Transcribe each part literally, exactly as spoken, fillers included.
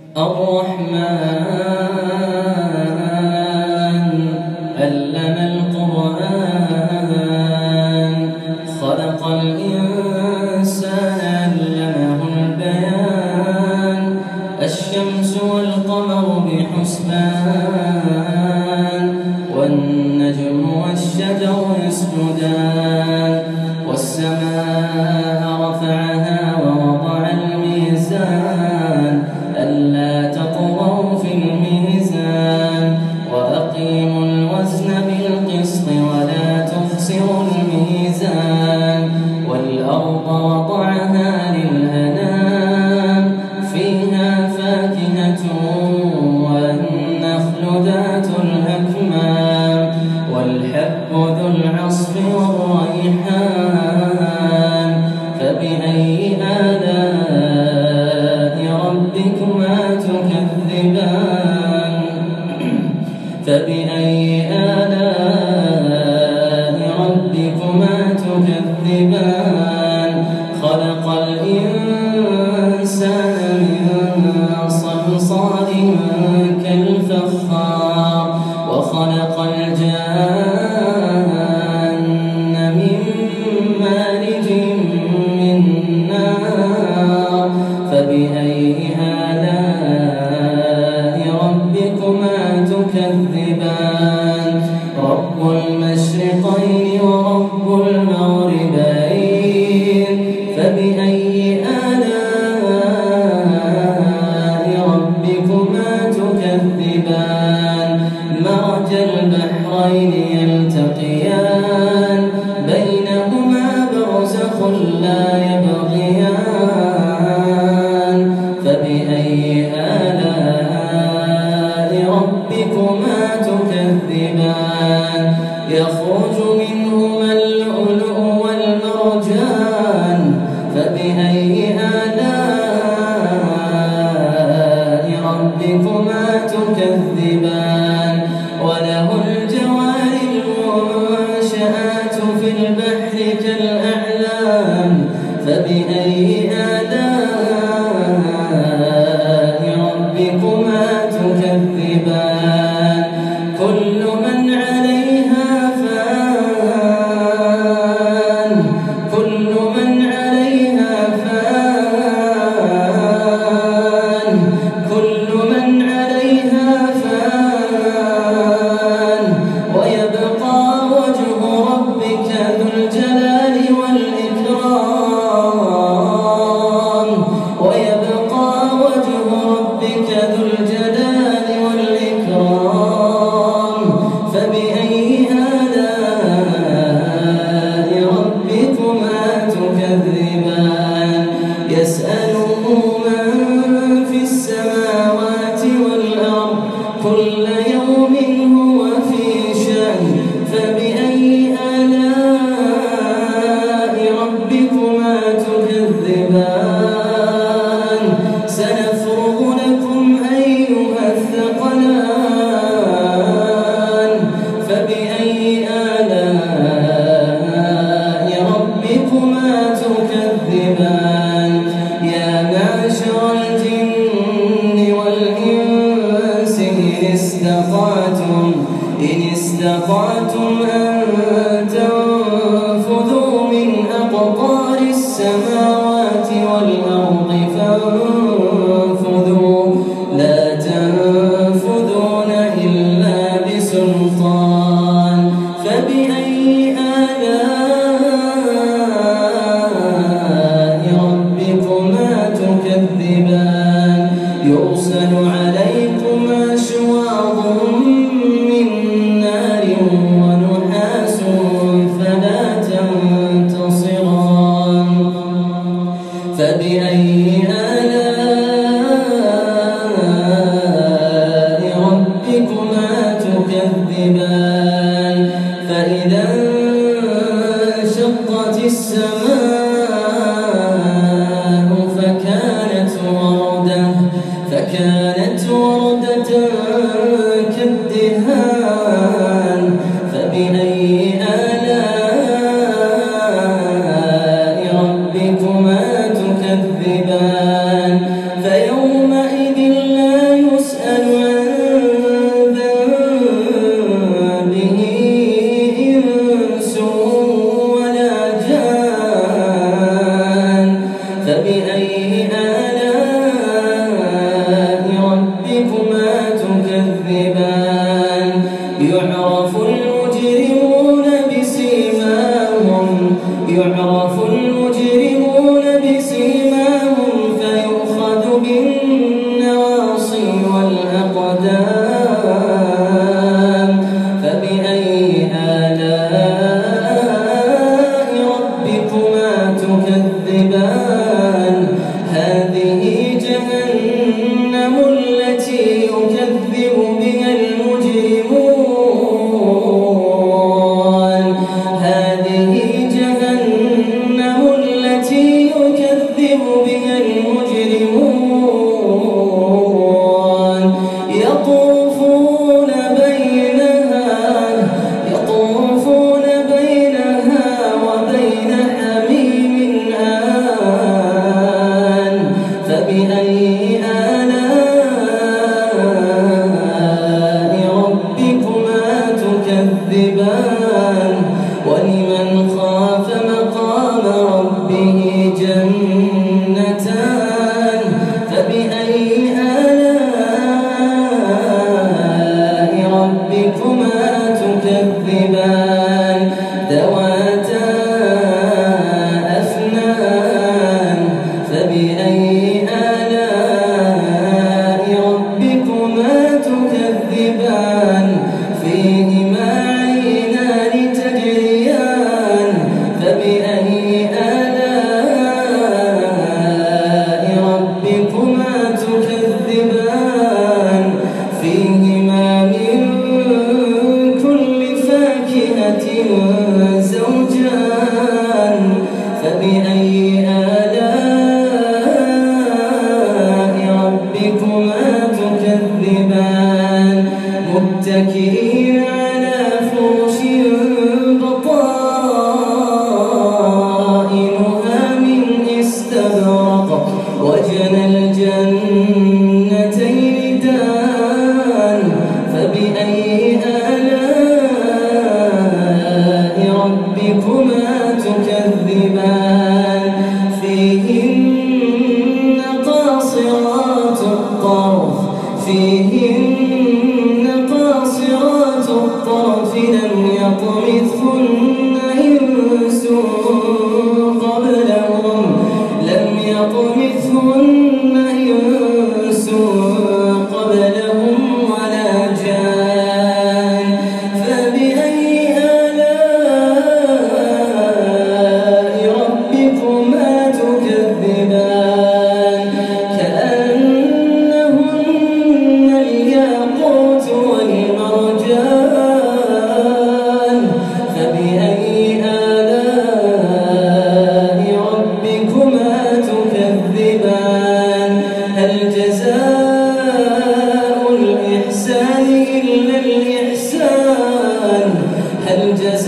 الرحمن علم القرآن خلق الإنسان علمه البيان الشمس والقمر بحسبان والنجم والشجر يسجدان والسماء رفعها ووضع الميزان ألا تطغوا في الميزان وأقيموا الوزن بالقسط ولا تخسروا الميزان والأرض وضعها للأنام فيها فاكهة والنخل ذات الأكمام والحب ذو العصف والريحان فبأي آلاء ربكما تكذبان فبأي آلاء ربكما تكذبان خلق الإنسان من صلصال كالفخار وخلق الجان من مارج من نار فبأي آلاء ربكما تكذبان رب المشرقين ورب المغربين فبأي آلاء ربكما تكذبان مرج البحرين يلتقيان بينهما برزخ لا يبغيان فبأي آلاء ربكما تكذبان يخرج منهما اللؤلؤ والمرجان فبأي آلاء ربكما تكذبان وله الجوار المنشآت في البحر كالأعلام فبأي آلاء ربكما تكذبان كل من عليها فان كل من عليها فان كل من عليها فان ويبقى وجه ربك ذو الجلال والإكرام ويبقى وجه ربك ذو الجلال والإكرام فبأي آلاء ربكما تكذبان يسأله من في السماوات والأرض كل يوم هو في شأن فبأي آلاء ربكما تكذبان سنفرغ لكم أيها الثقلان فبأي آلاء ربكما تكذبان يا معشر الجن والإنس إن استطعتم إن استطعتم أن تنفذوا من أقطار السماوات والأرض فانفذوا لا تنفذون إلا بسلطان فبأي آلاء ربكما تكذبان يرسل عليكما شواظ من نار ونحاس فلا تنتصران فبأي آلاء ربكما تكذبان فإذا انشقت السماء فكانت وردة فكانت وردة كالدهان فبأي آلاء ربكما تكذبان فيومئذ لا متكئين على فرش بطائنها من استبرق وجنى الجنتين دان فبأي آلاء ربكما تكذبان فيهن قاصرات الطرف فيهن قاصرات الطرف لم يطمثهن إنس قبلهم لم يطمثهن إنس قبلهم ولا جان فبأي آلاء ربكما تكذبان كأنهن الياقوت والمرجان فبأي آلاء ربكما تكذبان هل جزاء الإحسان إلا الإحسان هل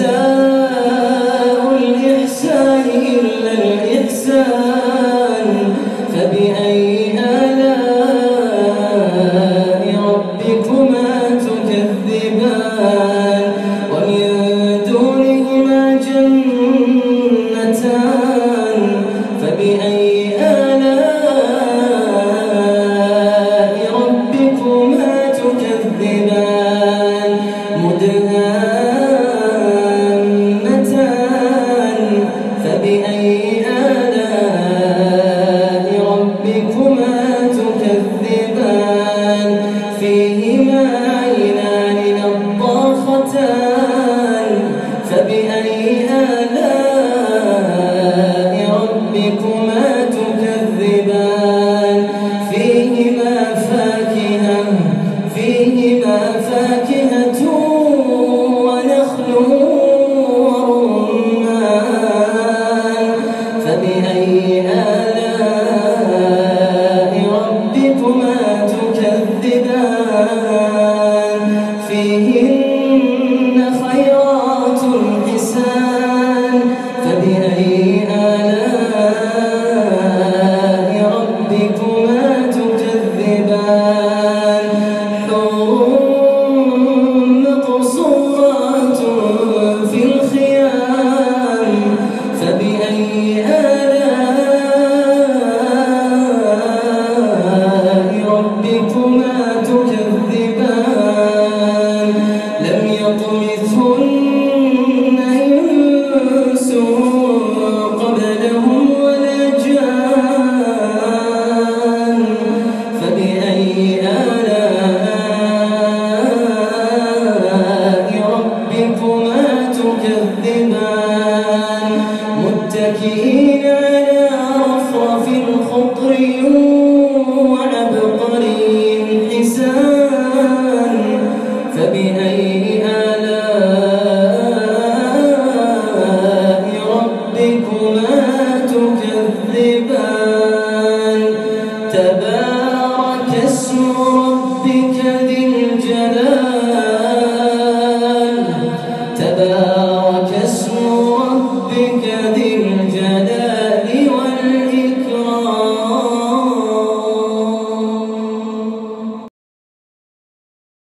جزاء الإحسان إلا الإحسان فبأي آلاء ربكما تكذبان ومن دونهما جنتان فبأي آلاء ربكما تكذبان مدهامتان فبأي آلاء ربكما تكذبان فيهما عينان نضاختان فبأي آلاء ربكما تكذبان فيهما فاكهة فيهما فاكهة ونخل ورمان فبأي آلاء ربكما تكذبان فيهن خيرات حسان فبأي آلاء ربكما تكذبان حور مقصورات في الخيام فبأي آلاء ربكما تكذبان لم يطمثهن إنس قبلهم ولا جان فبأي آلاء ربكما تكذبان متكئين على رفرف خضر وعبقري حسان فبأي آلاء ربكما تكذبان تبارك اسم ربك